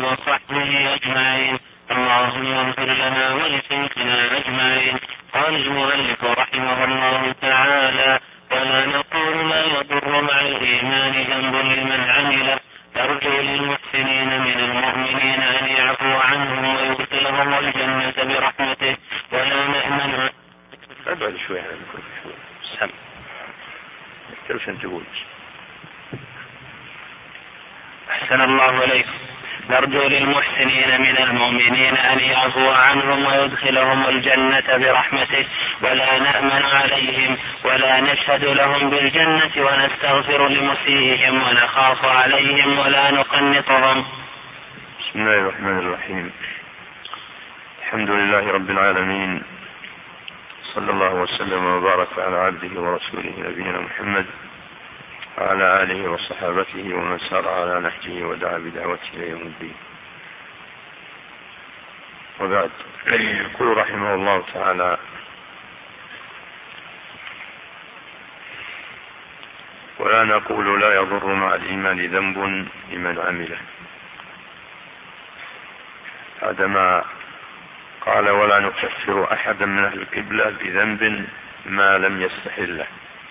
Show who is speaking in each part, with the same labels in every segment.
Speaker 1: وصحبه أجمعين. اللهم اغفر لنا ولشيخنا أجمعين. قال المؤلف رحمه الله تعالى: ولا نقول لا يضر مع الإيمان ذنب لمن عمله، نرجو للمحسنين من المؤمنين أن يعفو عنهم ويدخلهم الجنة برحمته، ولا نأمن.
Speaker 2: أبعد شوي سم كيف تقول؟
Speaker 1: أحسن الله إليكم. نرجو للمحسنين من المؤمنين أن يعفو عنهم ويدخلهم الجنة برحمته، ولا نأمن عليهم ولا نشهد لهم بالجنة، ونستغفر لمسيئهم ونخاف عليهم ولا نقنطهم.
Speaker 2: بسم الله الرحمن الرحيم. الحمد لله رب العالمين، صلى الله وسلم وبارك على عبده ورسوله نبينا محمد وعلى آله وصحابته ومن سار على نهجه ودعا بدعوته إلى يوم الدين. وبعد، يقول رحمه الله تعالى: ولا نقول لا يضر مع الإيمان ذنب لمن عمله. هذا ما قال: ولا نكفر أحدا من أهل القبلة بذنب ما لم يستحله.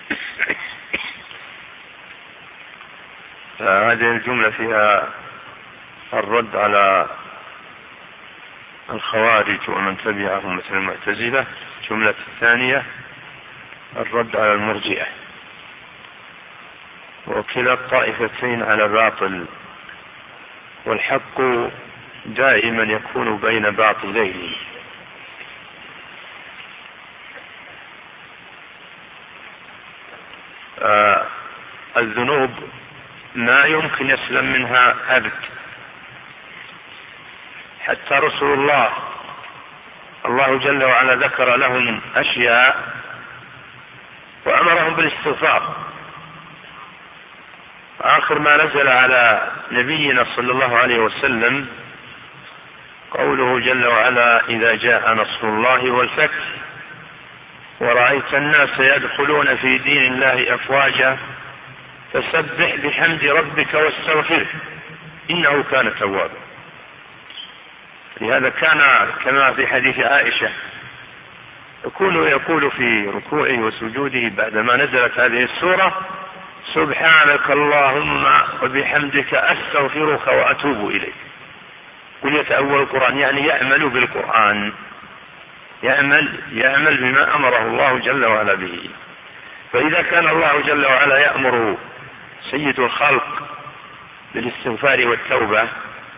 Speaker 2: هذه الجملة فيها الرد على الخوارج ومن تبعهم مثل المعتزلة. الجملة الثانية الرد على المرجئة، وكلا الطائفتين على باطل، والحق دائما يكون بين باطلين. الذنوب ما يمكن يسلم منها أبد، حتى رسول الله جل وعلا ذكر لهم أشياء وأمرهم بالاستغفار. آخر ما نزل على نبينا صلى الله عليه وسلم قوله جل وعلا: إذا جاء نصر الله والفتح ورأيت الناس يدخلون في دين الله أفواجا فسبح بحمد ربك واستغفره إنه كان توابا. لهذا كان كما في حديث عائشة يقول في ركوعه وسجوده بعدما نزلت هذه السورة: سبحانك اللهم وبحمدك أستغفرك وأتوب إليك. قل يتأول القرآن، يعني يعمل بالقرآن، يعمل بما أمره الله جل وعلا به. فإذا كان الله جل وعلا يأمر سيد الخلق بالاستغفار والتوبة،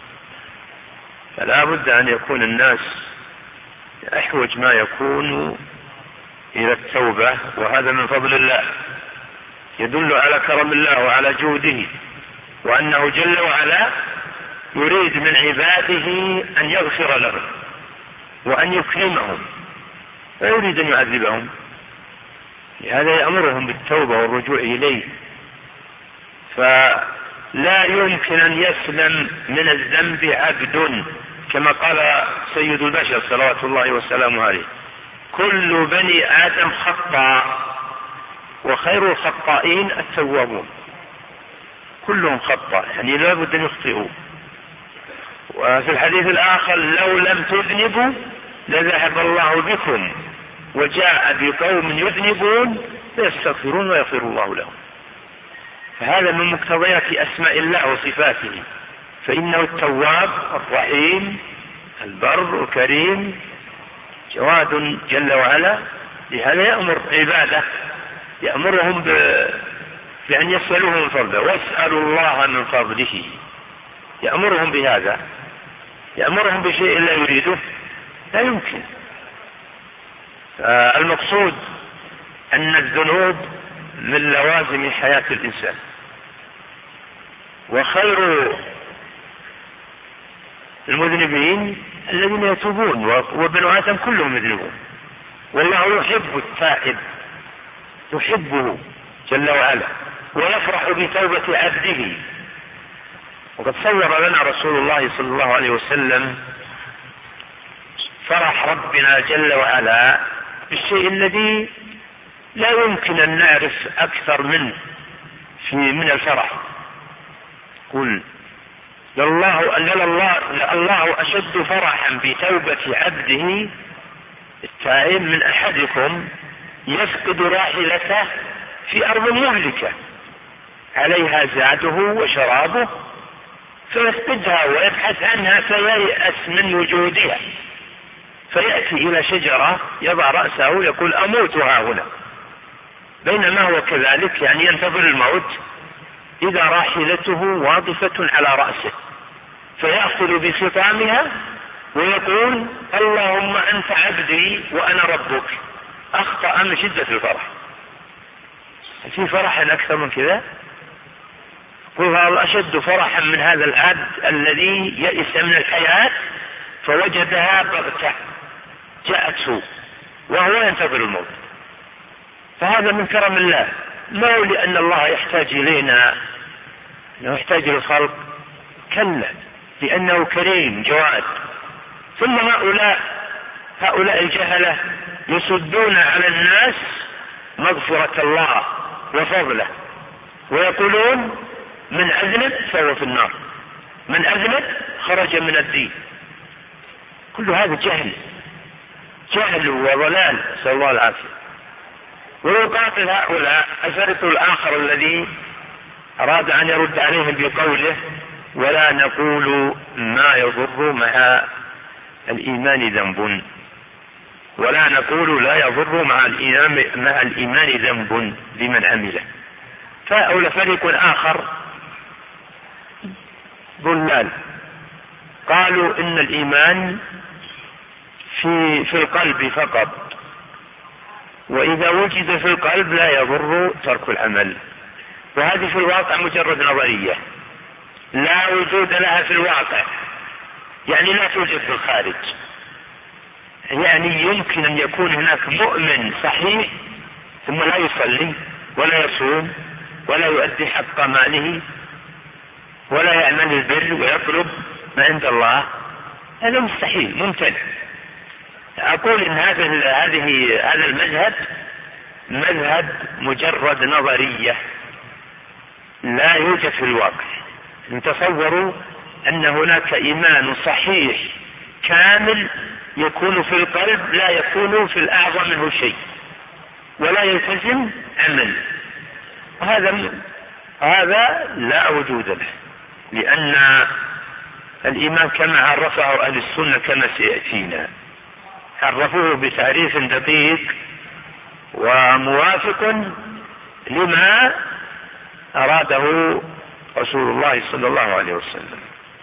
Speaker 2: فلا بد أن يكون الناس أحوج ما يكون إلى التوبة، وهذا من فضل الله يدل على كرم الله وعلى جوده، وأنه جل وعلا يريد من عباده أن يغفر لهم وأن يكرمهم، لا يريد أن يعذبهم. لهذا يأمرهم بالتوبة والرجوع إليه. فلا يمكن أن يسلم من الذنب عبد، كما قال سيد البشر صلوات الله وسلامه عليه: كل بني آدم خطاء وخير الخطائين التوابون. كلهم خطاء، يعني لا بد أن يخطئوا. وفي الحديث الآخر: لو لم تذنبوا لذهب الله بكم وجاء بقوم يذنبون فيستغفرون ويغفر الله لهم. فهذا من مقتضيات أسماء الله وصفاته، فإنه التواب الرحيم البر الكريم جواد جل وعلا. لهذا يأمر عباده، يأمرهم بأن يسألوه من فضله، واسألوا الله من فضله. يأمرهم بهذا، يأمرهم بشيء لا يريده لا يمكن. المقصود أن الذنوب من لوازم حياة الإنسان، وخير المذنبين الذين يتوبون، وابن آدم كلهم يذنبون، والله يحب التائب، يحبه جل وعلا ويفرح بتوبة عبده. وقد صور لنا رسول الله صلى الله عليه وسلم فرح ربنا جل وعلا بالشيء الذي لا يمكن أن نعرف أكثر منه من الفرح. قل الله أشد فرحا بتوبة عبده التائب من أحدكم يفقد راحلته في أرض مهلكة عليها زاده وشرابه فيفقدها ويبحث عنها فييأس من وجودها، فيأتي إلى شجرة يضع رأسه يقول أموت ها هنا، بينما هو كذلك يعني ينتظر الموت إذا راحلته واقفة على رأسه، فيأخذ بخطامها ويقول اللهم أنت عبدي وأنا ربك، أخطأ من شدة الفرح. في فرح أكثر من كذا؟ قل أشد فرحا من هذا العبد الذي يئس من الحياة فوجدها بغتة جاءته وهو ينتظر الموت. فهذا من كرم الله، ما هو لأن الله يحتاج إلينا، أنه يحتاج للخلق، كلا، لأنه كريم جواد. ثم هؤلاء الجهلة يصدون على الناس مغفرة الله وفضله ويقولون من أذنب فهو في النار، من أذنب خرج من الدين. كل هذا جهل وضلال، نسأل الله العافية. ويقاتل هؤلاء الفريق الآخر الذي أراد أن يرد عليهم بقوله ولا نقول ما يضر مع الإيمان ذنب، ولا نقول لا يضر مع الإيمان ذنب لمن عمله. فأولى فريق آخر ضلال قالوا إن الإيمان في القلب فقط، وإذا وجد في القلب لا يضر ترك العمل. وهذه في الواقع مجرد نظرية لا وجود لها في الواقع، يعني لا توجد في الخارج. يعني يمكن أن يكون هناك مؤمن صحيح ثم لا يصلي ولا يصوم ولا يؤدي حق ماله ولا يعمل البر ويطلب ما عند الله، هذا مستحيل ممتنع. أقول إن هذا المذهب مذهب مجرد نظرية لا يوجد في الواقع. تصوروا أن هناك إيمان صحيح كامل يكون في القلب لا يكون في الأعظم منه شيء ولا يلتزم عمل، هذا لا وجود له، لأن الإيمان كما عرفه أهل السنة كما سيأتينا عرفوه بتعريف دقيق وموافق لما أراده رسول الله صلى الله عليه وسلم.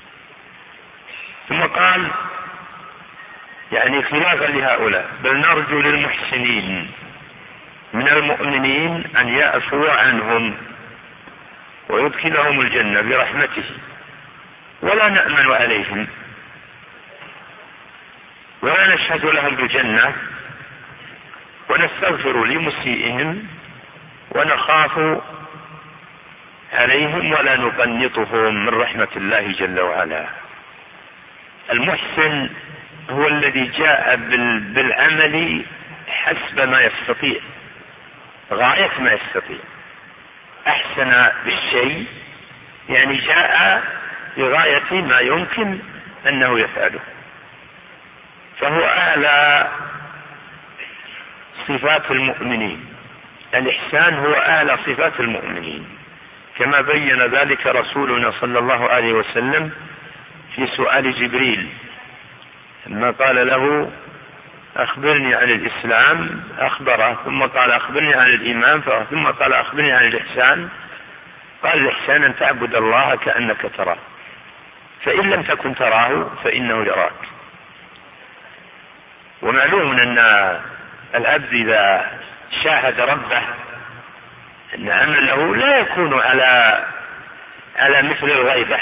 Speaker 2: ثم قال يعني خلافا لهؤلاء بل نرجو للمحسنين من المؤمنين أن يعفو عنهم ويدخلهم الجنة برحمته ولا نأمن عليهم ولا نشهد لهم بالجنة ونستغفر لمسيئهم ونخاف عليهم ولا نقنطهم من رحمة الله جل وعلا. المحسن هو الذي جاء بالعمل حسب ما يستطيع، غاية ما يستطيع، أحسن بالشيء يعني جاء لغاية ما يمكن أنه يفعله، فهو أعلى صفات المؤمنين. الإحسان هو أعلى صفات المؤمنين كما بين ذلك رسولنا صلى الله عليه وسلم في سؤال جبريل لما قال له أخبرني عن الإسلام أخبره، ثم قال أخبرني عن الإيمان، ثم قال أخبرني عن الإحسان، قال الإحسان أن تعبد الله كأنك تراه فإن لم تكن تراه فإنه يراك. ومعلوم أن العبد إذا شاهد ربه أن عمله لا يكون على مثل الغيبة.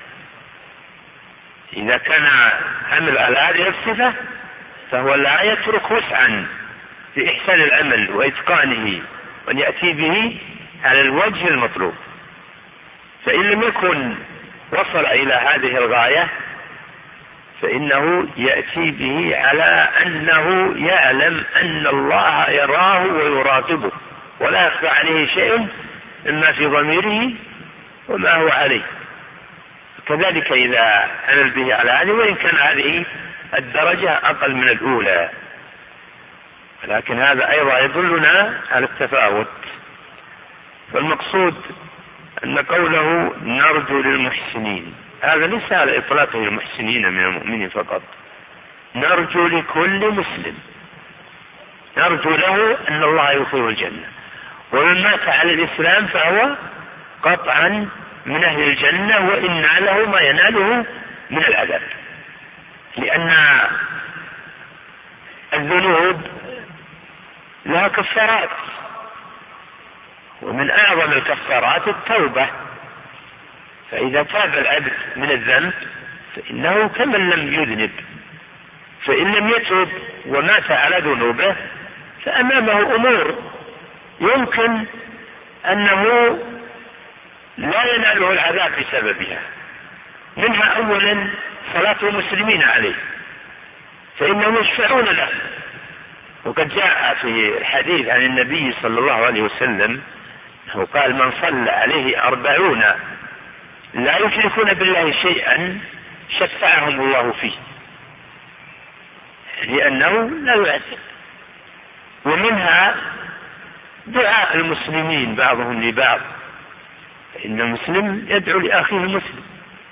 Speaker 2: إذا كان عمل على هذه الصفة فهو لا يترك وسعا في إحسان العمل وإتقانه وأن يأتي به على الوجه المطلوب. فإن لم يكن وصل إلى هذه الغاية فإنه يأتي به على أنه يعلم أن الله يراه ويراقبه ولا يخفى عليه شيء مما في ضميره وما هو عليه. كذلك إذا عمل به على هذه، وإن كان هذه الدرجة أقل من الأولى، لكن هذا أيضا يدلنا على التفاوت. فالمقصود أن قوله نرجو للمحسنين هذا ليس على إطلاقه المحسنين من المؤمنين فقط، نرجو لكل مسلم، نرجو له أن الله يدخله الجنة، ومن مات على الإسلام فهو قطعا من أهل الجنة، وإن له ما يناله من العذاب، لأن الذنوب لها كفارات، ومن أعظم الكفارات التوبة، فإذا تاب العبد من الذنب فإنه كمن لم يذنب، فإن لم يتوب ومات على ذنوبه فأمامه أمور يمكن أنه لا يناله العذاب بسببها، منها أولا صلاة المسلمين عليه، فإنهم يشفعون له، وقد جاء في الحديث عن النبي صلى الله عليه وسلم هو قال من صلى عليه 40 لا يشركون بالله شيئا شفعهم الله فيه، لأنه لا يعذب. ومنها دعاء المسلمين بعضهم لبعض، فإن المسلم يدعو لأخيه المسلم،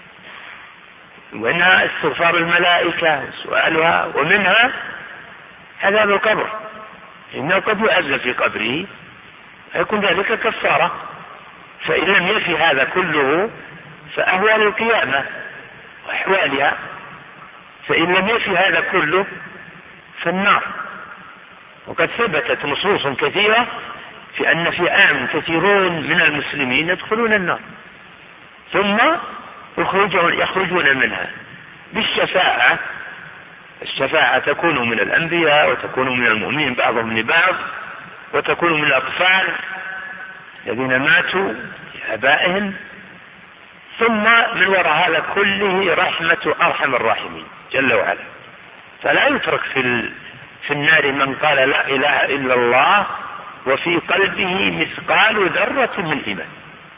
Speaker 2: ومنها استغفار الملائكة وسؤالها، ومنها عذاب القبر، إنه قد يعذب في قبره فيكون ذلك كفارة، فإن لم يفي هذا كله فأهوال القيامة وأحوالها، فإن لم يفي هذا كله فالنار. وقد ثبتت نصوص كثيرة في أن في عام كثيرون من المسلمين يدخلون النار ثم يخرجون منها بالشفاعة. الشفاعة تكون من الأنبياء، وتكون من المؤمنين بعضهم لبعض، وتكون من الأطفال الذين ماتوا لآبائهم، ثم من وراء هذا كله رحمة أرحم الراحمين جل وعلا. فلا يترك في النار من قال لا إله إلا الله وفي قلبه مثقال ذرة من إيمان.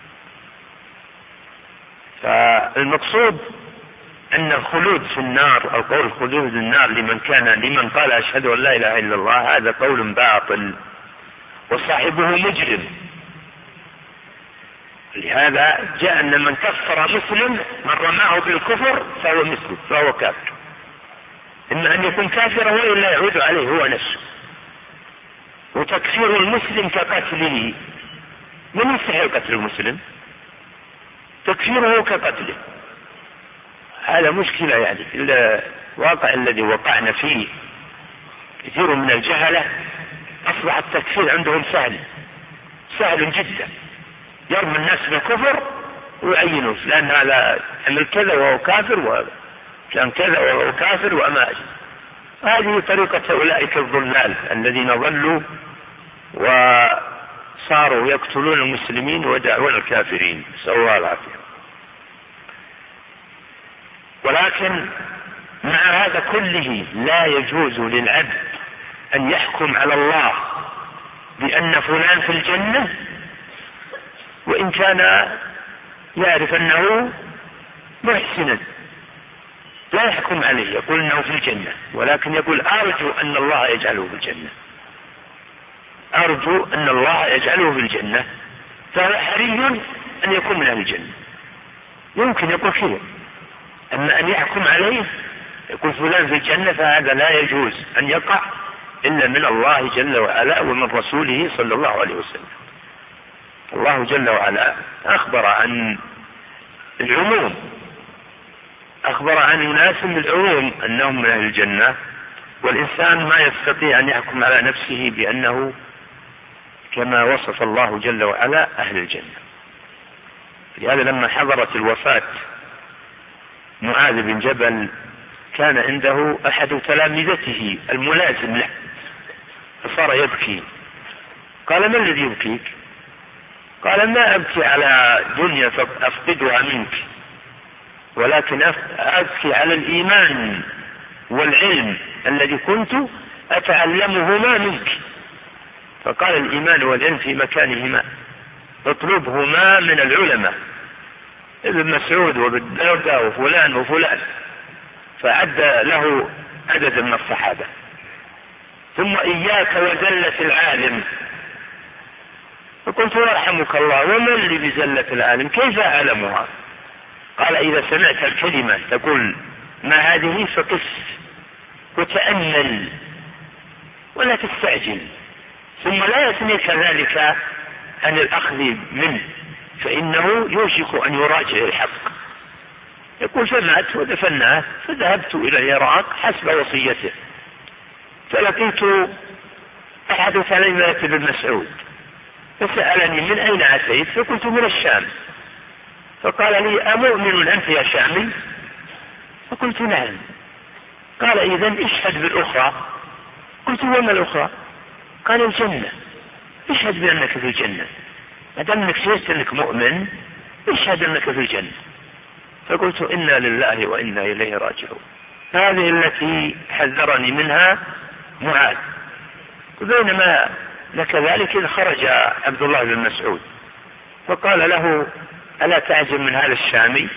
Speaker 2: فالمقصود أن الخلود في النار، أو قول الخلود في النار لمن قال أشهد أن لا إله إلا الله، هذا قول باطل وصاحبه مجرم. لهذا جاء أن من كفر مسلم من رماه بالكفر فهو مثله، فهو كافر، إما أن يكون كافرا وإلا يعود عليه هو نفسه. وتكفير المسلم كقتله، من يستحق قتل المسلم؟ تكفيره كقتله، هذا مشكلة يعني في الواقع الذي وقعنا فيه. كثير من الجهلة أصبح التكفير عندهم سهل جدا، يرمي الناس بالكفر ويعينوا لأن هذا عمل كذا وهو كافر، وكان كذا وهو كافر، وما هذه طريقة أولئك الضلال الذين ضلوا وصاروا يقتلون المسلمين ويدعون الكافرين، نسأل الله العافية. ولكن مع هذا كله لا يجوز للعبد أن يحكم على الله بأن فلان في الجنة وإن كان يعرف أنه محسنا، لا يحكم عليه يقول أنه في الجنة، ولكن يقول أرجو أن الله يجعله في الجنة، أرجو أن الله يجعله في الجنة، فهو حري أن يكون من أهل الجنة، يمكن يقول كذا. أما أن يحكم عليه يقول فلان في الجنة فهذا لا يجوز أن يقع إلا من الله جل وعلا ومن رسوله صلى الله عليه وسلم. الله جل وعلا أخبر عن العموم، أخبر عن أناس من العموم أنهم من أهل الجنة، والإنسان ما يستطيع أن يحكم على نفسه بأنه كما وصف الله جل وعلا أهل الجنة. لهذا لما حضرت الوفاة معاذ بن جبل كان عنده أحد تلامذته الملازم له، فصار يبكي. قال ما الذي يبكيك؟ قال ما أبكي على دنيا أفقدها منك، ولكن أبكي على الإيمان والعلم الذي كنت أتعلمهما منك. فقال الإيمان والعلم في مكانهما، اطلبهما من العلماء، ابن مسعود وابن دردة وفلان وفلان، فعد له عدد من الصحابة. ثم إياك وزلة العالم. فقلت يرحمك الله وما اللي بزلة العالم كيف أعلمها؟ قال إذا سمعت الكلمة تقول ما هذه فقس وتأمل ولا تستعجل، ثم لا يثنيك ذلك عن الأخذ منه، فإنه يوشك أن يراجع الحق. يقول فمات ودفناه، فذهبت إلى العراق حسب وصيته، فلقيت أحد تلامذة ابن مسعود فسألني من أين أتيت؟ فقلت من الشام. فقال لي أمؤمن أنت يا شامي؟ فقلت نعم. قال إذن اشهد بالأخرى. قلت وما الأخرى؟ قال الجنة، اشهد بأنك في الجنة، أدمك شهدت أنك مؤمن اشهد أنك في الجنة. فقلت إنا لله وإنا إليه راجعون. هذه التي حذرني منها معاذ. وبينما كذلك إذ خرج عبد الله بن مسعود فقال له ألا تعجب من هذا الشامي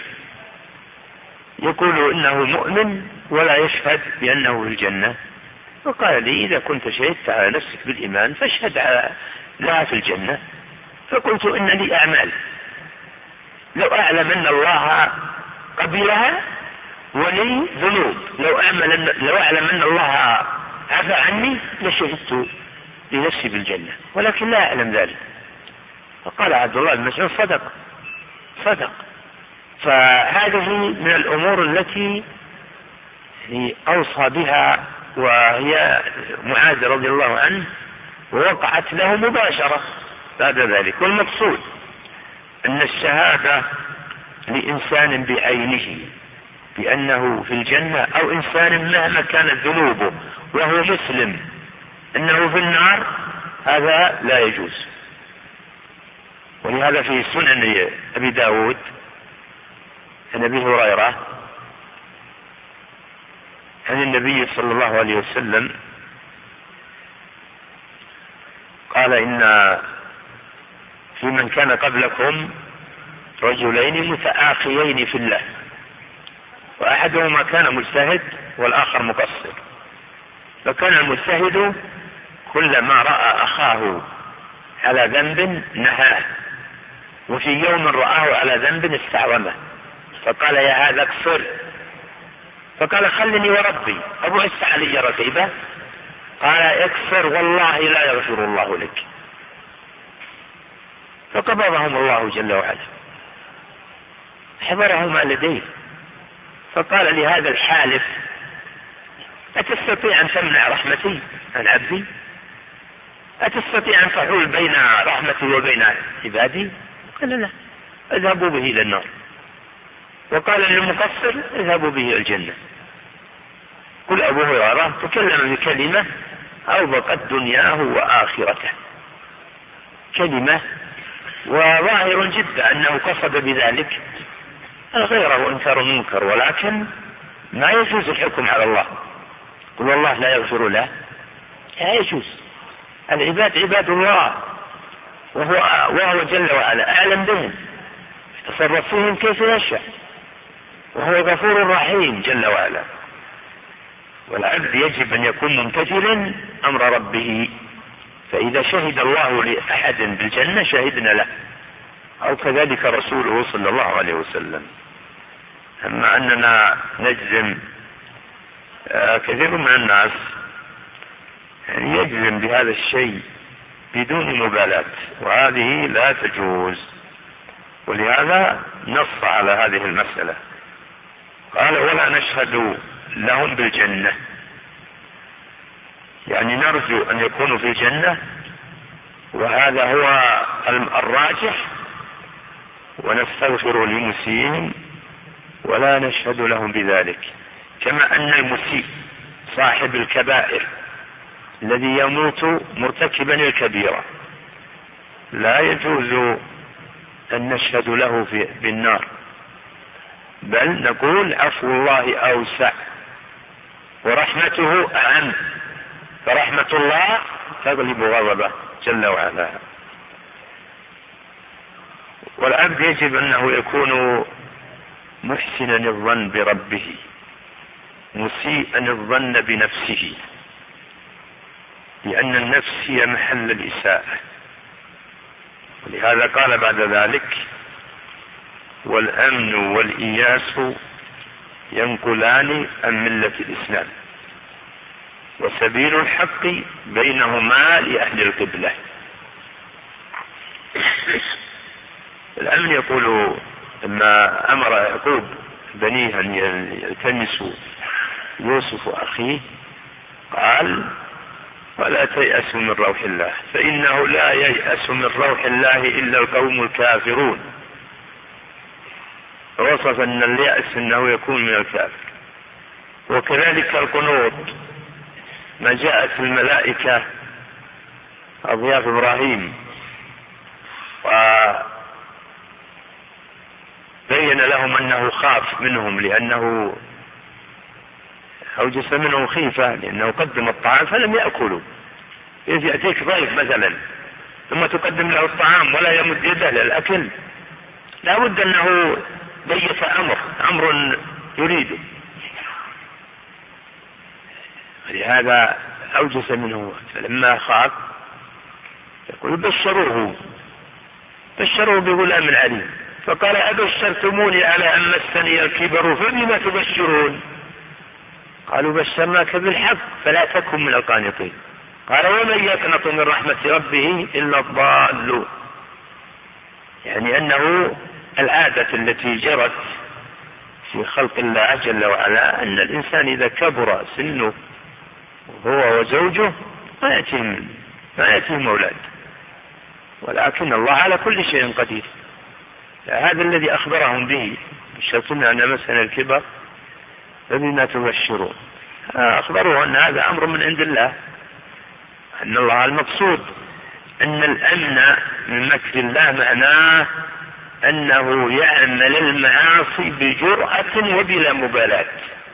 Speaker 2: يقول إنه مؤمن ولا يشهد بأنه في الجنة؟ فقال لي إذا كنت شهدت على نفسك بالإيمان فاشهد لها في الجنة. فقلت إن لي أعمال لو أعلم أن الله قبلها، ولي ذنوب لو أعلم أن الله عفى عني لشهدت لنفسي بالجنة، ولكن لا أعلم ذلك. فقال عبد الله بن مسعود صدق. فهذه من الأمور التي أوصى بها وهي معاذ رضي الله عنه، ووقعت له مباشرة بعد ذلك. والمقصود أن الشهادة لإنسان بعينه بأنه في الجنة، أو إنسان مهما كانت ذنوبه وهو مسلم أنه في النار، هذا لا يجوز. ولهذا في سنن أبي داود عن أبي هريرة عن النبي صلى الله عليه وسلم قال إن في من كان قبلكم رجلين متآخيين في الله، وأحدهما كان مجتهد والآخر مقصر، فكان المجتهد كلما رأى أخاه على ذنب نهاه، وفي يوم رآه على ذنب استعظمه فقال يا هذا اكفر، فقال خلني وربي أبعث علي رقيبة، قال اكفر والله لا يغفر الله لك. فقبضهم الله جل وعلا، حضرهما لديه، فقال لهذا الحالف أتستطيع أن تمنع رحمتي عن عبدي؟ أتستطيع أن تحول بين رحمتي وبين عبادي؟ قال لا، اذهبوا به إلى النار. وقال للمقصر اذهبوا به إلى الجنة. قل أبو هريرة تكلم بكلمة أوبقت دنياه وآخرته، كلمة وظاهر جدا أنه قصد بذلك غيره إنكار المنكر، ولكن ما يجوز الحكم على الله. قل والله لا يغفر له، لا يجوز. العباد عباد الله، وهو جل وعلا أعلم بهم، يتصرف فيهم كيف يشاء، وهو غفور رحيم جل وعلا. والعبد يجب أن يكون ممتثلا أمر ربه، فإذا شهد الله لأحد بالجنة شهدنا له، أو كذلك رسوله صلى الله عليه وسلم. أما أننا نجزم، كثير من الناس يجزم بهذا الشيء بدون مبالاة، وهذه لا تجوز. ولهذا نص على هذه المسألة، قال ولا نشهد لهم بالجنة، يعني نرجو أن يكونوا في الجنة، وهذا هو الراجح، ونستغفر للمسيئين ولا نشهد لهم بذلك. كما أن المسيء صاحب الكبائر الذي يموت مرتكبا الكبيرة لا يجوز أن نشهد له بالنار، بل نقول عفو الله أوسع ورحمته أعم، فرحمة الله تغلب غضبه جل وعلا. والعبد يجب أنه يكون محسنا الظن بربه مسيئا الظن بنفسه، لأن النفس هي محل الإساءة. ولهذا قال بعد ذلك: والأمن والإياس ينقلان عن ملة الإسلام، وسبيل الحق بينهما لأهل القبلة. الأمن يقول لما أمر يعقوب بنيه أن يلتمسوا يوسف أخيه قال: ولا تيأسوا من روح الله فإنه لا ييأس من روح الله إلا القوم الكافرون. وصف أن اليأس أنه يكون من الكافر. وكذلك القنوط، ما جاءت الملائكة أضياف إبراهيم وبين لهم أنه خاف منهم لأنه أوجس منهم خيفة، لأنه قدم الطعام فلم يأكلوا. إذ يأتيك ضيف مثلا ثم تقدم له الطعام ولا يمد يده للأكل، لا بد أنه ضيف أمر يريده، ولهذا أوجس منه. فلما خاف يقول: بشروه بغلام عليم. فقال: أبشرتموني على أن مسني الكبر فبما تبشرون؟ قالوا: بشرناك بالحق فلا تكن من القانطين. قال: ومن يقنط من رحمة ربه إلا الضالون. يعني أنه العادة التي جرت في خلق الله جل وعلا أن الإنسان إذا كبر سنه هو وزوجه ما يأتيهم أولاد، ولكن الله على كل شيء قدير. هذا الذي أخبرهم به: بشرتم أن مسنا الكبر فبما تبشرون. أخبروا أن هذا أمر من عند الله، أن الله المقصود أن الأمن من مكر الله معناه أنه يعمل المعاصي بجرأة وبلا مبالاة،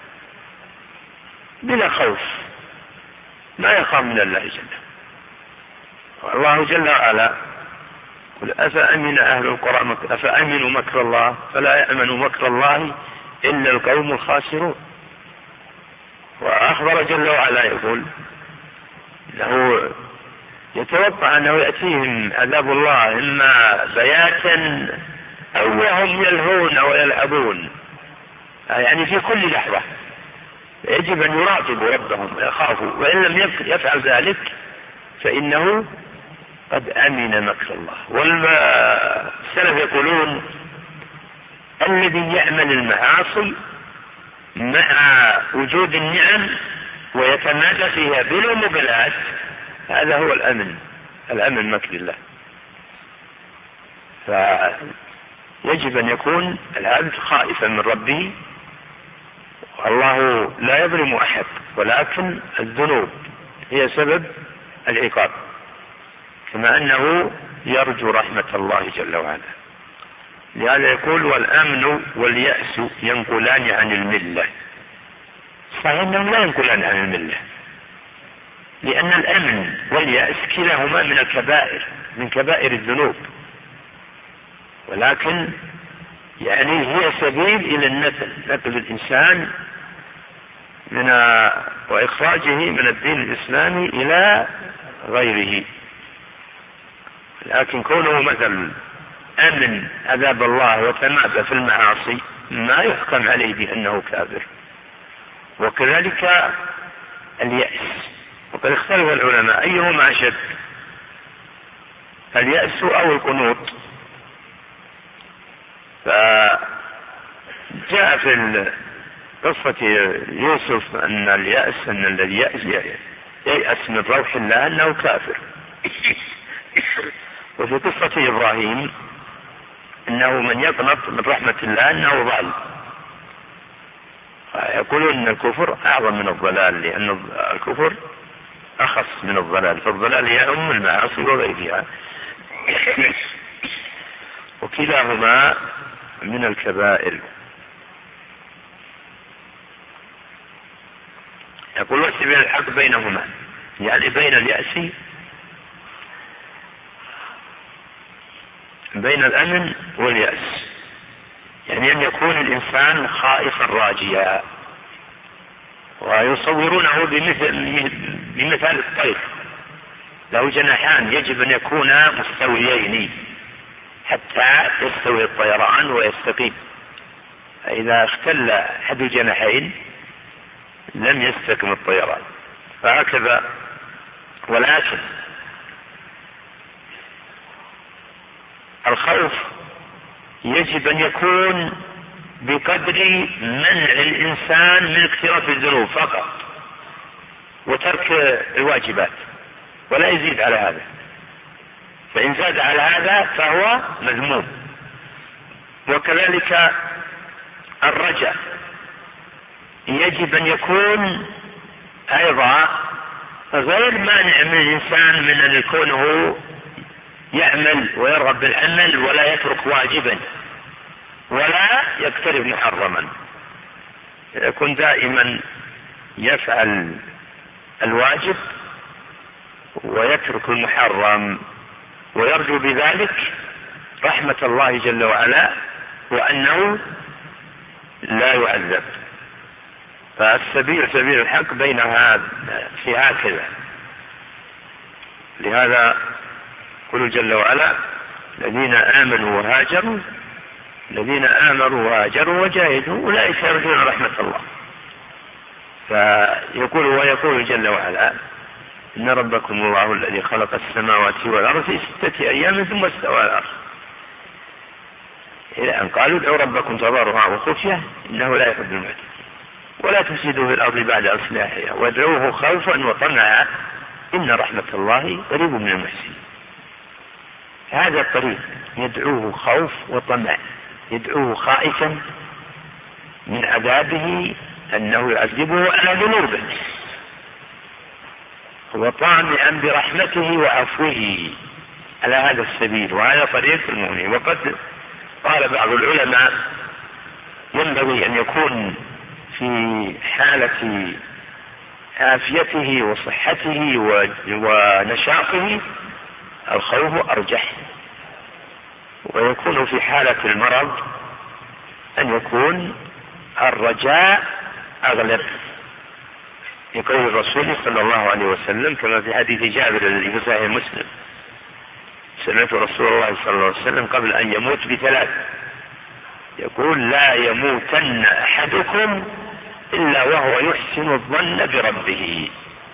Speaker 2: بلا خوف، ما يخاف من الله جل. والله جل وعلا قل: أفأمن أهل القرى أفأمنوا مكر الله فلا يأمن مكر الله إلا القوم الخاسرون. وأخبر جل وعلا يقول أنه يتوقع أنه يأتيهم عذاب الله إما بياتا أو وهم يلهون أو يلعبون، يعني في كل لحظة. يجب أن يراقبوا ربهم ويخافوا، وإن لم يفعل ذلك فإنه قد أمن مكر الله. والسلف يقولون: الذي يعمل المعاصي مع وجود النعم ويتمادى فيها بلا مبالاة، هذا هو الأمن مكر الله. فيجب أن يكون العبد خائفا من ربه. والله لا يظلم أحد، ولكن الذنوب هي سبب العقاب، كما أنه يرجو رحمة الله جل وعلا. لهذا يقول: والأمن واليأس ينقلان عن الملة. صحيح أنهم لا ينقلان عن الملة، لأن الأمن واليأس كلاهما من الكبائر، من كبائر الذنوب، ولكن يعني هي سبيل إلى نقل الإنسان وإخراجه من الدين الإسلامي إلى غيره. لكن كونه مثل أمن عذاب الله وتمادى في المعاصي ما يحكم عليه بأنه كافر. وكذلك اليأس، وقد اختلف العلماء أيهما أشد، اليأس أو القنوط. فجاء في قصة يوسف أن اليأس، أن الذي ييأس من روح الله أنه كافر. وفي قصة إبراهيم أنه من يقنط من رحمة الله أنه ضال. يقولون أن الكفر أعظم من الضلال، لأن الكفر أخص من الضلال، فالضلال يعم المعاصي وغيرها، وكلاهما من الكبائر. يقول: وسبيل الحق بينهما، يعني بين اليأس، بين الأمن واليأس، يعني أن يكون الإنسان خائفا راجيا، ويصورونه بمثال الطير له جناحان يجب أن يكونا مستويين حتى يستوي الطيران ويستقيم، فإذا اختل أحد الجناحين لم يستقم الطيران، فهكذا. ولكن الخوف يجب أن يكون بقدر منع الإنسان من اقتراف الذنوب فقط وترك الواجبات، ولا يزيد على هذا، فإن زاد على هذا فهو مذموم. وكذلك الرجاء يجب أن يكون أيضا غير مانع من الإنسان من أن يكونه يعمل ويرغب بالعمل ولا يترك واجبا ولا يقترب محرما، يكون دائما يفعل الواجب ويترك المحرم، ويرجو بذلك رحمة الله جل وعلا وأنه لا يعذب. فالسبيل سبيل الحق بينها في هكذا. لهذا يقول جل وعلا: الذين آمنوا وهاجروا، الذين آمنوا وهاجروا وجاهدوا أولئك يرجون رحمة الله. ويقول جل وعلا: إن ربكم الله الذي خلق السماوات والأرض في 6 أيام ثم استوى على العرش، إلى أن قالوا: ادعوا ربكم تضرعا وخفية إنه لا يحب المعتدين ولا تفسدوا في الأرض بعد إصلاحها وادعوه خوفا وطمعا إن رحمة الله قريب من المحسنين. هذا الطريق، يدعوه خوف وطمع، يدعوه خائفا من عذابه أنه يعذبه على ذنوبه، وطامعا برحمته وعفوه على هذا السبيل، وهذا طريق المؤمنين. وقد قال بعض العلماء: ينبغي أن يكون في حالة عافيته وصحته ونشاطه الخوف أرجح، ويكون في حالة المرض أن يكون الرجاء أغلب، يقول الرسول صلى الله عليه وسلم كما في حديث جابر الذي في صحيح مسلم: سمعت رسول الله صلى الله عليه وسلم قبل أن يموت ب3 يقول: لا يموتن أحدكم إلا وهو يحسن الظن بربه.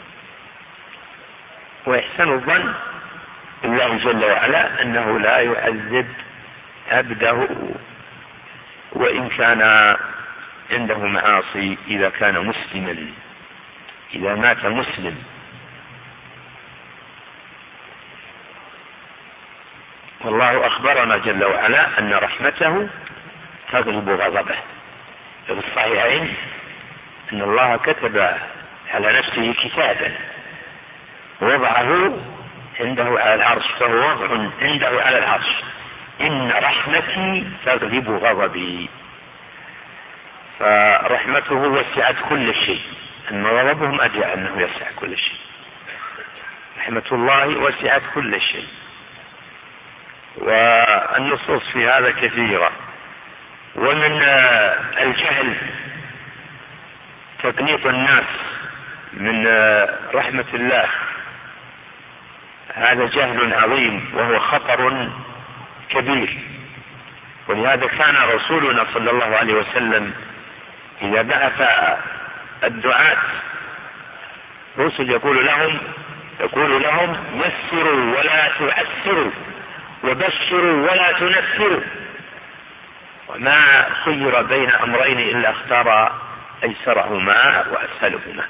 Speaker 2: ويحسن الظن بالله جل وعلا أنه لا يعذب عبده وإن كان عنده معاصي إذا كان مسلما، إذا مات مسلم. والله أخبرنا جل وعلا أن رحمته تغلب غضبه. في الصحيحين أن الله كتب على نفسه كتابا وضعه عنده على العرش، فهو وضع عنده على العرش: إن رحمتي تغلب غضبي. فرحمته وسعت كل شيء، أما غضبهم أدعى أنه يسع كل شيء. رحمة الله وسعت كل شيء، والنصوص في هذا كثيرة. ومن الجهل تقنيط الناس من رحمة الله، هذا جهل عظيم وهو خطر كبير. ولهذا كان رسولنا صلى الله عليه وسلم إذا بعث الدعاة رسل يقول لهم: يسروا ولا تعسروا وبشروا ولا تنفروا. وما خير بين أمرين إلا اختار أيسرهما وأسهلهما.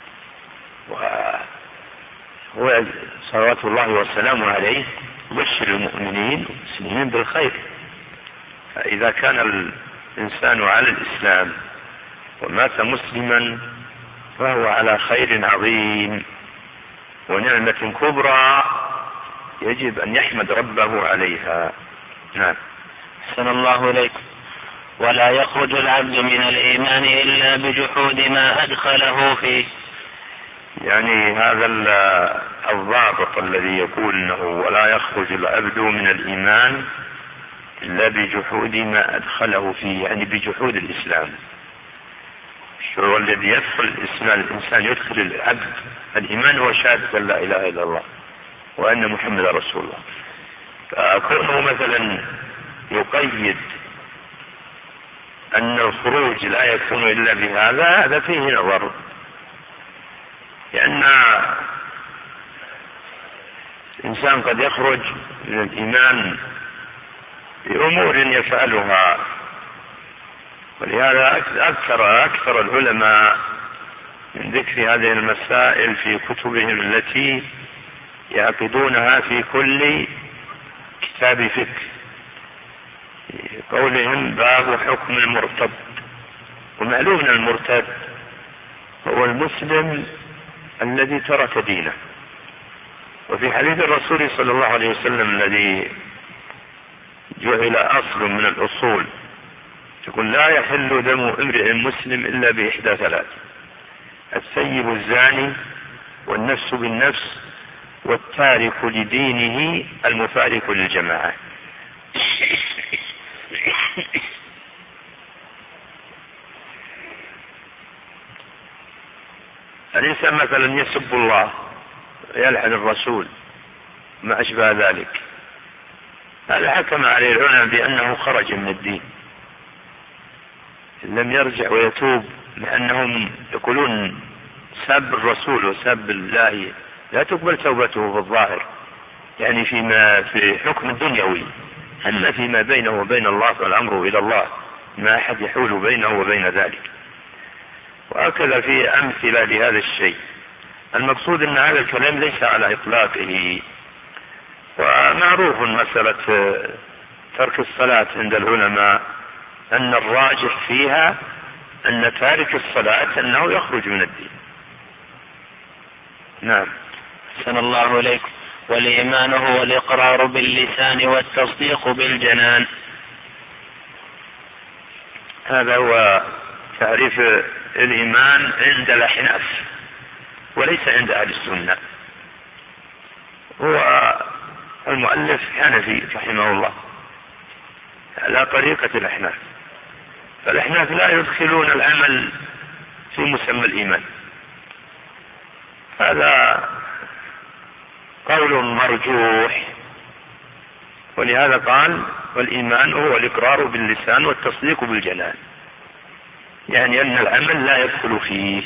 Speaker 2: وهو صلوات الله وسلامه عليه يبشر المؤمنين والمسلمين بالخير. فإذا كان الإنسان على الإسلام ومات مسلما فهو على خير عظيم ونعمة كبرى يجب أن يحمد ربه عليها. نعم.
Speaker 1: أحسن الله إليكم. ولا يخرج العبد من الإيمان إلا بجحود ما أدخله فيه.
Speaker 2: يعني هذا الضابط الذي يقول انه ولا يخرج العبد من الإيمان إلا بجحود ما أدخله فيه، يعني بجحود الإسلام. هو الذي يدخل الإسلام، الإنسان يدخل العبد الإيمان هو شهادة لا إله إلا الله وأن محمد رسول الله. فكونه مثلا يقيد أن الخروج لا يكون إلا بهذا، هذا فيه نظر، لأن الإنسان قد يخرج من الإيمان بأمور يفعلها. ولهذا أكثر العلماء من ذكر هذه المسائل في كتبهم التي يعقدونها في كل كتاب فقه، قولهم باب حكم المرتد. ومعلوم أن المرتد هو المسلم الذي ترك دينه. وفي حديث الرسول صلى الله عليه وسلم الذي جعل أصل من الأصول يقول لا يحل دم امرئ مسلم إلا بإحدى ثلاث: السيب الزاني، والنفس بالنفس، والتارك لدينه المفارق للجماعة. الإنسان مثلا يسب الله، يلعن الرسول، ما أشبه ذلك، هذا حكم عليه العلماء بأنه خرج من الدين إن لم يرجع ويتوب، لأنهم يقولون سب الرسول وسب الله لا تقبل توبته في الظاهر، يعني في حكم الدنيوي. أما فيما بينه وبين الله فالأمر إلى الله، ما أحد يحول بينه وبين ذلك. وأكد في أمثلة لهذا الشيء. المقصود أن هذا الكلام ليس على إطلاقه، ومعروف مسألة ترك الصلاة عند العلماء أن الراجح فيها أن تارك الصلاة أنه يخرج من الدين. نعم.
Speaker 1: أحسن الله إليكم. والإيمان هو الإقرار باللسان والتصديق بالجنان.
Speaker 2: هذا هو تعريف الإيمان عند الأحناف وليس عند أهل السنة. هو المؤلف حنفي رحمه الله على طريقة الأحناف، فالأحناف لا يدخلون العمل في مسمى الإيمان. هذا قول مرجوح، ولهذا قال والإيمان هو الإقرار باللسان والتصديق بالجنان، يعني أن العمل لا يدخل فيه.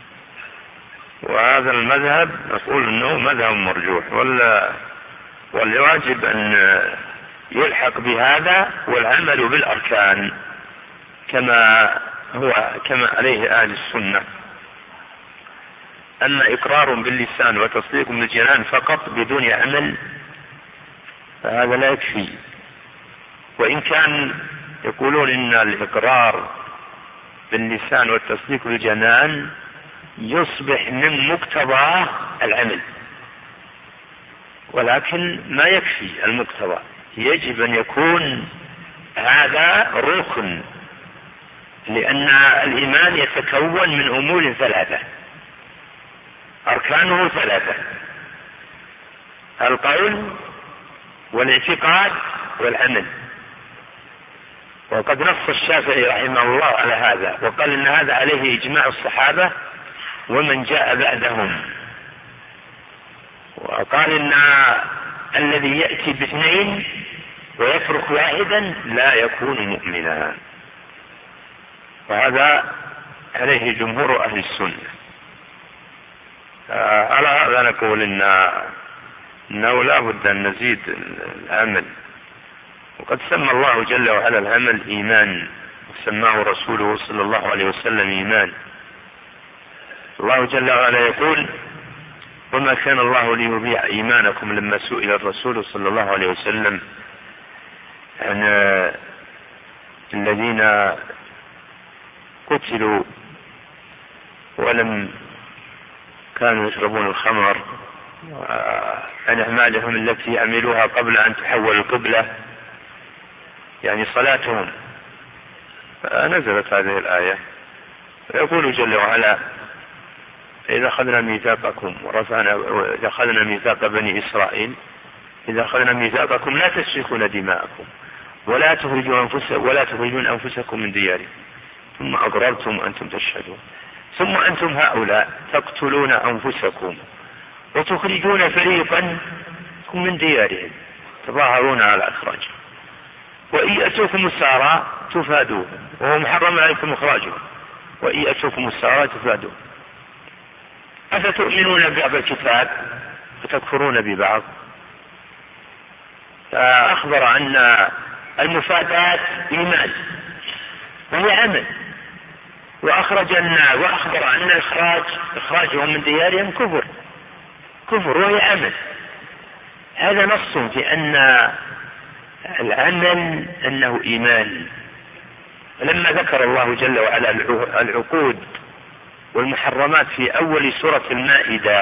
Speaker 2: وهذا المذهب نقول أنه مذهب مرجوح، والواجب أن يلحق بهذا والعمل بالأركان كما عليه أهل السنة. أما إقرار باللسان وتصديق بالجنان فقط بدون عمل فهذا لا يكفي. وإن كان يقولون إن الإقرار باللسان والتصديق بالجنان يصبح من مقتضى العمل، ولكن ما يكفي المقتضى، يجب أن يكون هذا ركن، لأن الإيمان يتكون من أمور ثلاثة، أركانه ثلاثة: القول والاعتقاد والعمل. وقد نص الشافعي رحمه الله على هذا وقال إن هذا عليه إجماع الصحابة ومن جاء بعدهم، وقال إن الذي يأتي باثنين ويترك واحدا لا يكون مؤمنا، وهذا عليه جمهور أهل السنة. على هذا نقول إنه لا بد أن نزيد العمل. وقد سمى الله جل وعلا العمل إيمان، وسماه رسوله صلى الله عليه وسلم إيمان. الله جل وعلا يقول وما كان الله ليضيع إيمانكم لما سئل الرسول صلى الله عليه وسلم عن الذين قتلوا ولم كانوا يشربون الخمر، عن أعمالهم التي عملوها قبل أن تحول القبلة، يعني صلاتهم. فنزلت هذه الآية ويقول جل وعلا إذا أخذنا ميثاقكم إذا أخذنا ميثاق بني إسرائيل إذا أخذنا ميثاقكم لا تسفكون دماءكم ولا تخرجون أنفسكم من دياركم ثم أقررتم وأنتم تشهدون، ثم أنتم هؤلاء تقتلون أنفسكم وتخرجون فريقا من ديارهم تظاهرون على إخراجهم، وإن يأتوكم السارى تفادوه وهو محرم عليكم إخراجهم، وإن يأتوكم السارى تفادوه. أفتؤمنون ببعض الكتاب وتكفرون ببعض؟ فأخبر أن المفادات إيمان وهي عمل، وأخبر أن إخراجهم من ديارهم كفر وهي عمل. هذا نص في أن العمل أنه إيمان. لما ذكر الله جل وعلا العقود والمحرمات في أول سورة المائدة،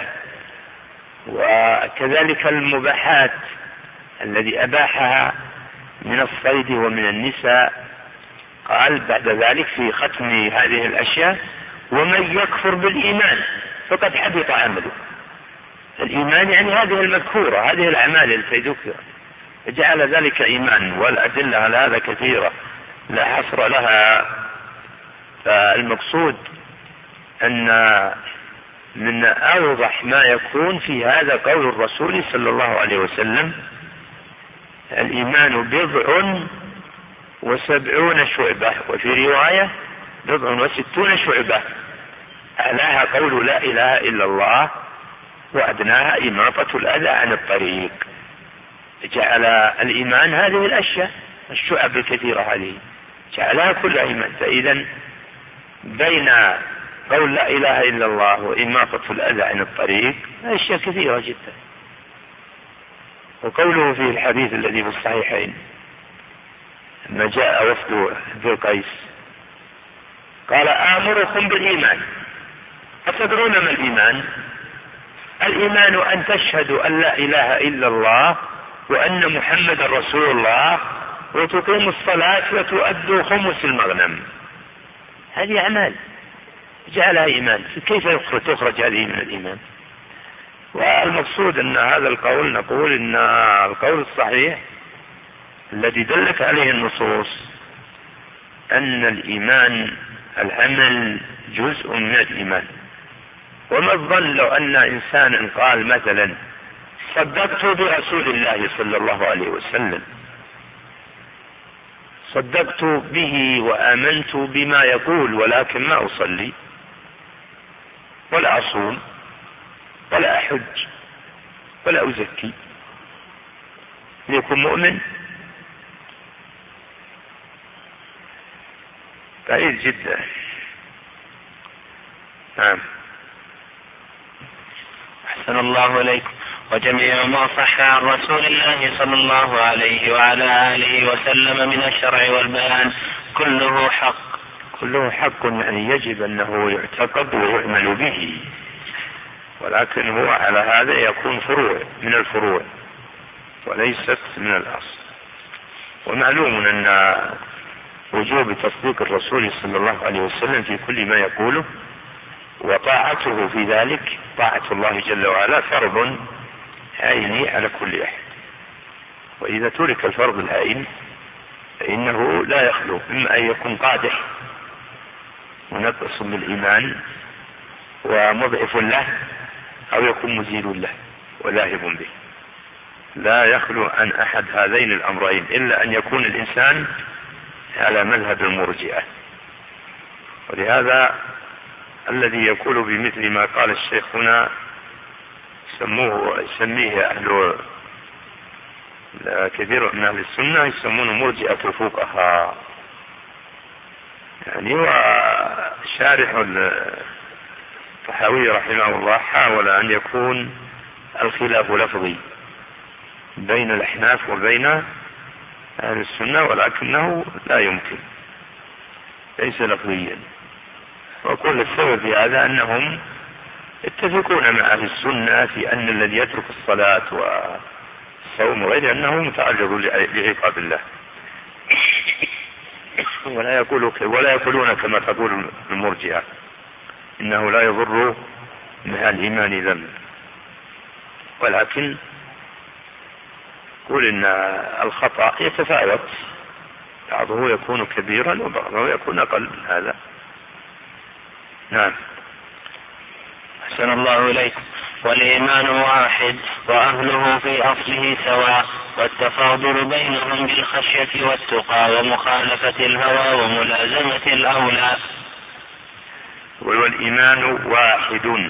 Speaker 2: وكذلك المباحات الذي أباحها من الصيد ومن النساء، قال بعد ذلك في ختم هذه الأشياء: ومن يكفر بالإيمان فقد حبط عمله. الإيمان يعني هذه المذكورة، هذه الأعمال التي ذكرت، جعل ذلك إيمان، والأدلة على هذا كثيرة لا حصر لها. فالمقصود أن من أوضح ما يكون في هذا قول الرسول صلى الله عليه وسلم: الإيمان 70 شعبة، وفي رواية 60 شعبة، أعلاها قول لا إله إلا الله، وأدناها إماطة الأذى عن الطريق. جعل الإيمان هذه الأشياء الشعب الكثيرة هذه جعلها كل إيمان. فإذا بين قول لا إله إلا الله وإماطة الأذى عن الطريق أشياء كثيرة جدا. وقوله في الحديث الذي في الصحيحين لما جاء وفد ذي القيس قال: آمركم بالإيمان. أتدرون ما الإيمان؟ الإيمان أن تشهدوا أن لا إله إلا الله وأن محمد رسول الله وتقيموا الصلاة وتؤدوا خمس المغنم. هذه أعمال جعلها إيمان. كيف تخرج هذه من الإيمان؟ والمقصود أن هذا القول، نقول أن القول الصحيح الذي دلت عليه النصوص أن الإيمان العمل جزء من الإيمان. وما الظن لو أن إنسانا قال مثلا: صدقت برسول الله صلى الله عليه وسلم، صدقت به وآمنت بما يقول، ولكن ما أصلي ولا أصوم ولا أحج ولا أزكي، ليكون مؤمن؟ بعيد جدا. نعم.
Speaker 1: أحسن الله إليكم. وجميع ما صح عن رسول الله صلى الله عليه وعلى آله وسلم من الشرع والبيان كله حق.
Speaker 2: كله حق، يعني يجب أنه يعتقد ويعمل به، ولكن هو على هذا يكون فروع من الفروع وليست من الأصل. ومعلوم أن وجوب تصديق الرسول صلى الله عليه وسلم في كل ما يقوله، وطاعته في ذلك، طاعة الله جل وعلا فرض عيني على كل أحد. وإذا ترك الفرض العين فإنه لا يخلو إما أن يكون قادح منقص بالإيمان ومضعف له، أو يكون مزيل له ولاهب به. لا يخلو عن أحد هذين الأمرين، إلا أن يكون الإنسان على مذهب المرجئة. ولهذا الذي يقول بمثل ما قال الشيخ هنا يسميه أهل كثير من أهل السنة يسمونه مرجئة الفقهاء. يعني وشارح الطحاوي رحمه الله حاول أن يكون الخلاف لفظي بين الأحناف وبين أهل السنة، ولكنه لا يمكن، ليس لفظيا. وكل السبب في هذا أنهم يتفقون مع أهل السنة في أن الذي يترك الصلاة والصوم وغيره أنه متعرض لعقاب الله، ولا يقولون كما تقول المرجئة إنه لا يضر مع الإيمان ذنب. ولكن يقول إن الخطأ يتفاوت بعضه يكون كبيرا وبعضه يكون أقل من هذا. نعم.
Speaker 1: أحسن الله إليك. والإيمان واحد وأهله في أصله سواء، والتفاضل بينهم بالخشية والتقى ومخالفة الهوى وملازمة الأولى.
Speaker 2: والإيمان واحد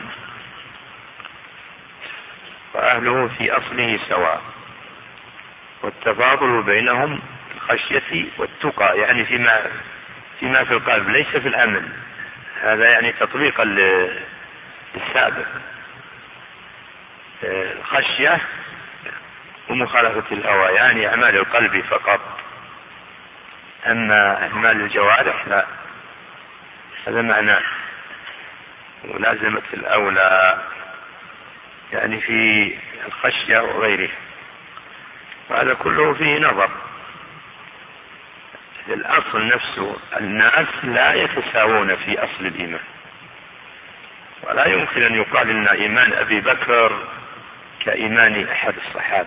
Speaker 2: وأهله في أصله سواء، والتفاضل بينهم بالخشية والتقى، يعني فيما في القلب ليس في الأمل. هذا يعني تطبيقا للسابق. الخشية ومخالفة الهوى يعني أعمال القلب فقط، أما أعمال الجوارح لا. هذا معناه. ملازمة الأولى يعني في الخشية وغيره. وهذا كله فيه نظر. الأصل نفسه الناس لا يتساوون في أصل الإيمان، ولا يمكن أن يقال إن إيمان أبي بكر كإيمان أحد الصحابة،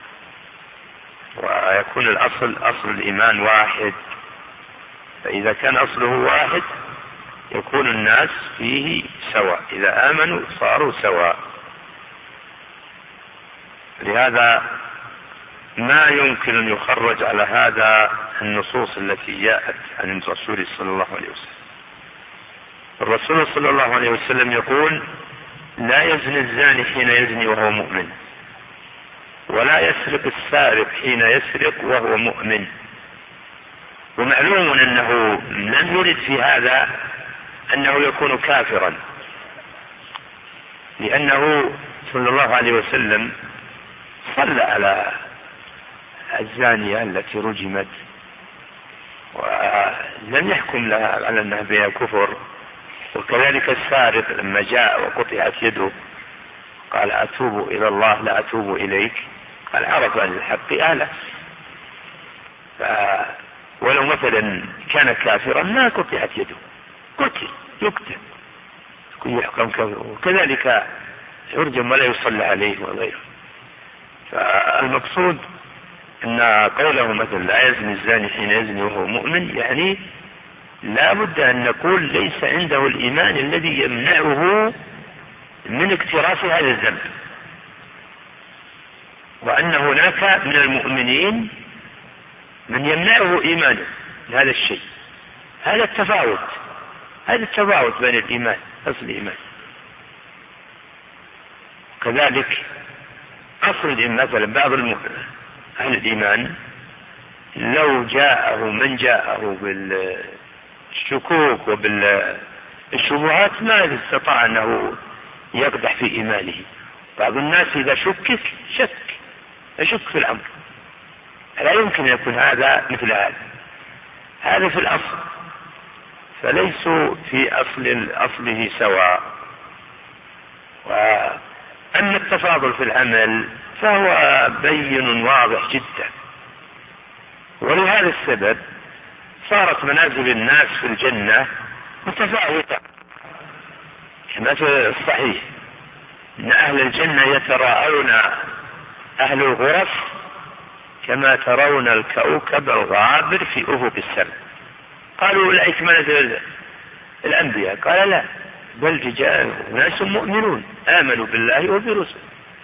Speaker 2: ويكون أصل الإيمان واحد. فإذا كان أصله واحد يكون الناس فيه سواء، إذا آمنوا صاروا سواء. لهذا ما يمكن أن يخرج على هذا النصوص التي جاءت عن الرسول صلى الله عليه وسلم. الرسول صلى الله عليه وسلم يقول: لا يزني الزاني حين يزني وهو مؤمن، ولا يسرق السارق حين يسرق وهو مؤمن. ومعلوم أنه لم يرد في هذا أنه يكون كافرا، لأنه صلى الله عليه وسلم صلى على الزانية التي رجمت ولم يحكم لها على أنها بها كفر. وكذلك السارق لما جاء وقطعت يده قال: أتوب إلى الله لا أتوب إليك. قال: عرف عن الحق آله. ولو مثلا كان كافرا ما قطعت يده، قتل يقتل يحكم كافر، وكذلك يرجم ولا يصلى عليه وغيره. فالمقصود أن قوله مثلا لا يزني الزاني حين يزني وهو مؤمن، يعني لا بد أن نقول ليس عنده الإيمان الذي يمنعه من اقتراف هذا الذنب، وأن هناك من المؤمنين من يمنعه إيمانه هذا الشيء. هذا التفاوت بين الإيمان، أصل الإيمان. كذلك أصل الإيمان مثلا بعض أهل الإيمان لو جاءه من جاءه بالشكوك وبالشبهات ما استطاع أنه يقدح في إيمانه. بعض الناس إذا يشك في الأمر، لا يمكن أن يكون هذا مثل هذا في الأصل، فليسوا في أصله سواء. وأما التفاضل في العمل فهو بين واضح جدا، ولهذا السبب صارت منازل الناس في الجنة متفاوتة، كما في الصحيح إن أهل الجنة يتراءون أهل الغرف كما ترون الكوكب الغابر في أفق السماء. قالوا: أولئك منازل الأنبياء. قال: لا، بل رجال ناس مؤمنون آمنوا بالله وبرسله.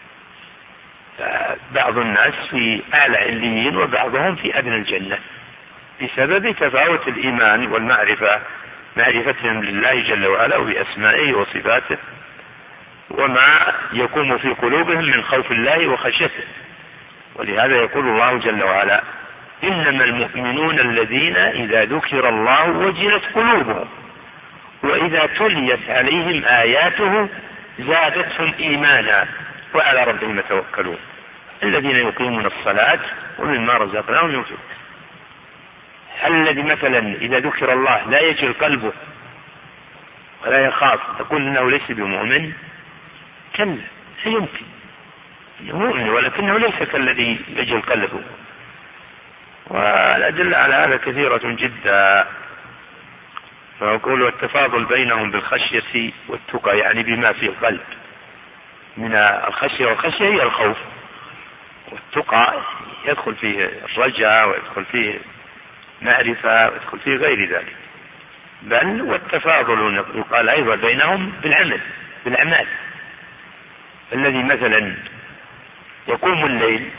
Speaker 2: فبعض الناس في أعلى عليين وبعضهم في أدنى الجنة بسبب تفاوت الإيمان والمعرفة، معرفتهم لله جل وعلا وبأسمائه وصفاته، وما يقوم في قلوبهم من خوف الله وخشيته. ولهذا يقول الله جل وعلا: إنما المؤمنون الذين إذا ذكر الله وجلت قلوبهم وإذا تليت عليهم آياته زادتهم إيمانا وعلى ربهم يتوكلون الذين يقيمون الصلاة ومما رزقناهم ينفقون. هل الذي مثلا إذا ذكر الله لا يجل قلبه ولا يخاف تقول إنه ليس بمؤمن؟ كلا، لا يمكن، مؤمن ولكنه ليس كالذي يجل قلبه. والأدلة على هذا كثيرة جدا. فأقول: والتفاضل بينهم بالخشية والتقى، يعني بما في القلب من الخشية، والخشية هي الخوف، والتقى يدخل فيه الرجاء ويدخل فيه معرفة ويدخل في غير ذلك، بل والتفاضل يقال أيضا بينهم بالأعمال. الذي مثلا يقوم الليل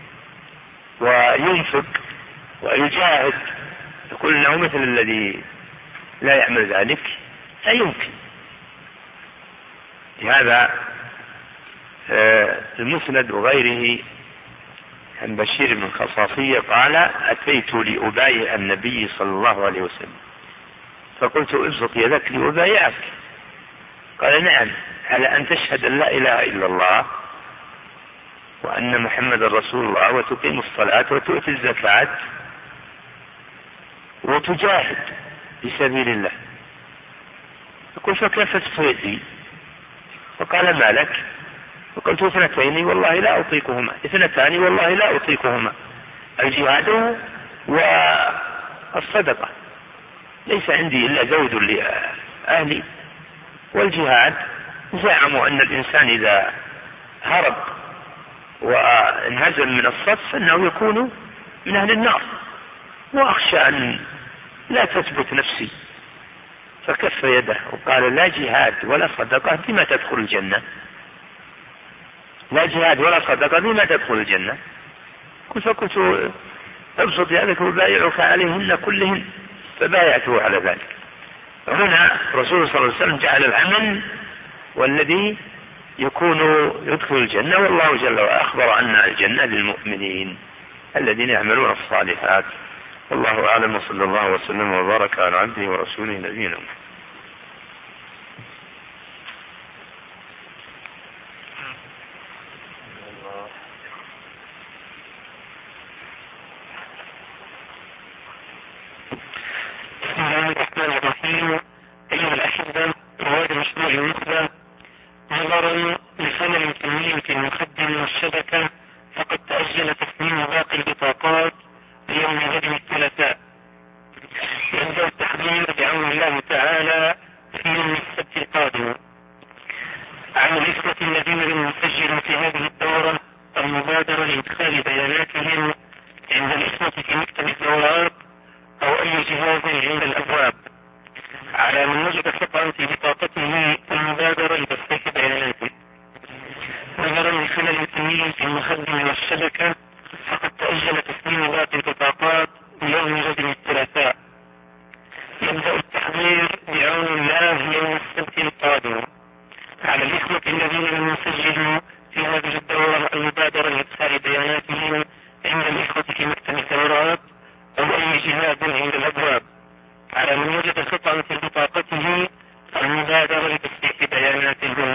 Speaker 2: وينفق ويجاهد يقول له مثل الذي لا يعمل ذلك، لا يمكن. لهذا المسند وغيره عن بشير بن خصاصية قال: أتيت لأبايع النبي صلى الله عليه وسلم فقلت: ابسط يدك لأبايعك. قال: نعم، على أن تشهد أن لا إله إلا الله وأن محمد رسول الله وتقيم الصلاة وتؤتي الزكاة وتجاهد في سبيل الله. فقلت: فكيف يدي؟ فقال: ما لك؟ فقلت: 2 والله لا أطيقهما، 2 والله لا أطيقهما، الجهاد والصدقة، ليس عندي إلا زوج لأهلي، والجهاد زعموا أن الإنسان إذا هرب وانهزم من الصف فإنه يكون من أهل النار، وأخشى أن لا تثبت نفسي. فكف يده وقال: لا جهاد ولا صدقة بما تدخل الجنة، لا جهاد ولا صدقة بما تدخل الجنة. فقلت: ابسط يدك وبايعك عليهن كلهن، فبايعته على ذلك. هنا الرسول صلى الله عليه وسلم جعل العمل والذي يكون يدخل الجنة، والله جل وعلا أخبر أن الجنة للمؤمنين الذين يعملون الصالحات. والله أعلم، وصلى الله وسلم وبارك على عبده ورسوله نبينا محمد.
Speaker 1: بسم الله الرحمن الرحيم. أيها الأحبة، رواد مشروع النخبة، نظرا لخلل فني في المقدم والشبكة، فقد تأجل تسليم باقي البطاقات ليوم غد الثلاثاء. يبدأ التحضير بعون الله تعالى في يوم السبت القادم. عن الإخوة الذين لم يسجلوا في هذه الدورة المبادرة لإدخال بياناتهم عند الإخوة في مكتب الدورات أو أي جهاز عند الأبواب، على من وجد خطأ في بطاقته المبادرة لتصحيح بياناته. نظرا لخلل فني في المخزن والشبكة، فقد تأجل تسليم باقي البطاقات ليوم غد الثلاثاء. يبدأ التحضير بعون الله يوم السبت القادم. على الإخوة الذين لم يسجلوا في هذه الدورة المبادرة لإدخال بياناتهم عند الإخوة في مكتب الدورات أو أي جهاز عند الأبواب، على من وجد خطأ في بطاقته المبادرة لتصحيح بياناته